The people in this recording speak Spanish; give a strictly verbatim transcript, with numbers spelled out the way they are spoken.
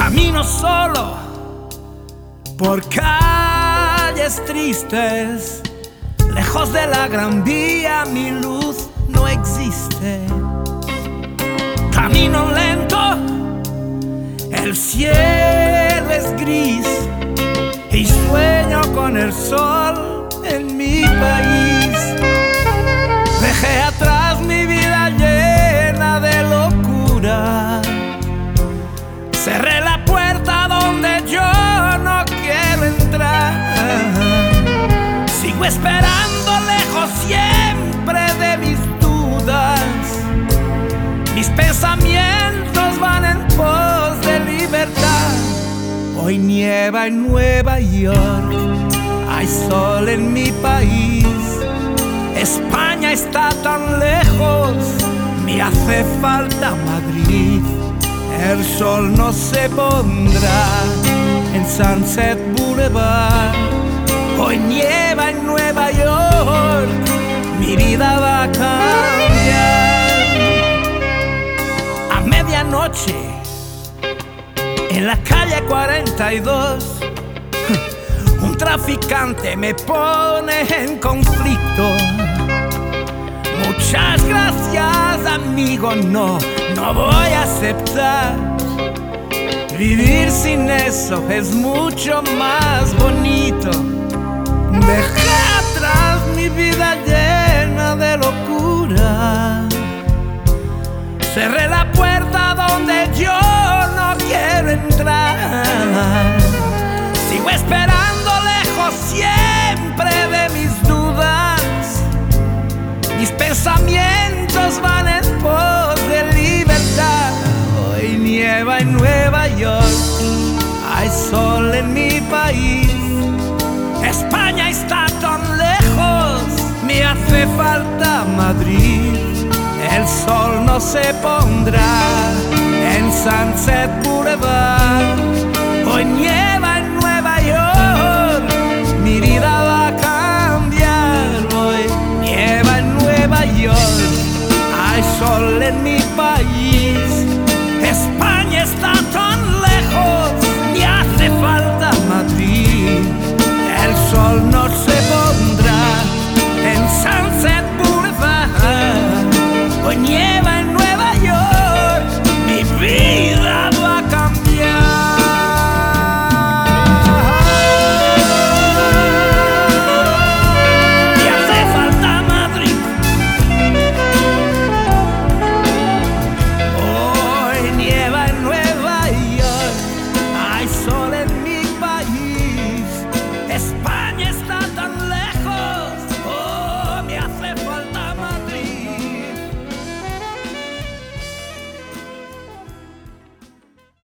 Camino solo por calles tristes, lejos de la Gran Vía mi luz no existe. Camino lento, el cielo es gris y sueño con el sol en mi país. Dejé atrás mi vida llena de locura, cerré la puerta donde yo no quiero entrar. Sigo esperando lejos siempre de mis dudas, mis pensamientos van en pos de libertad. Hoy nieva en Nueva York, hay sol en mi país. España está tan lejos, me hace falta Madrid. El sol no se pondrá en Sunset Boulevard. Hoy nieva en Nueva York, mi vida va a cambiar. A medianoche, en la calle cuarenta y dos, un traficante me pone en conflicto. Muchas gracias, amigo, no, no voy a aceptar. Vivir sin eso es mucho más bonito. Dejé atrás mi vida llena de locura, cerré la puerta donde yo no quiero entrar. Sigo esperando lejos siempre de mis dudas, mis pensamientos van en pos de libertad. Hoy nieva en Nueva York, hay sol en mi país. España está tan lejos, me hace falta Madrid. El sol no se pondrá en Sunset Boulevard.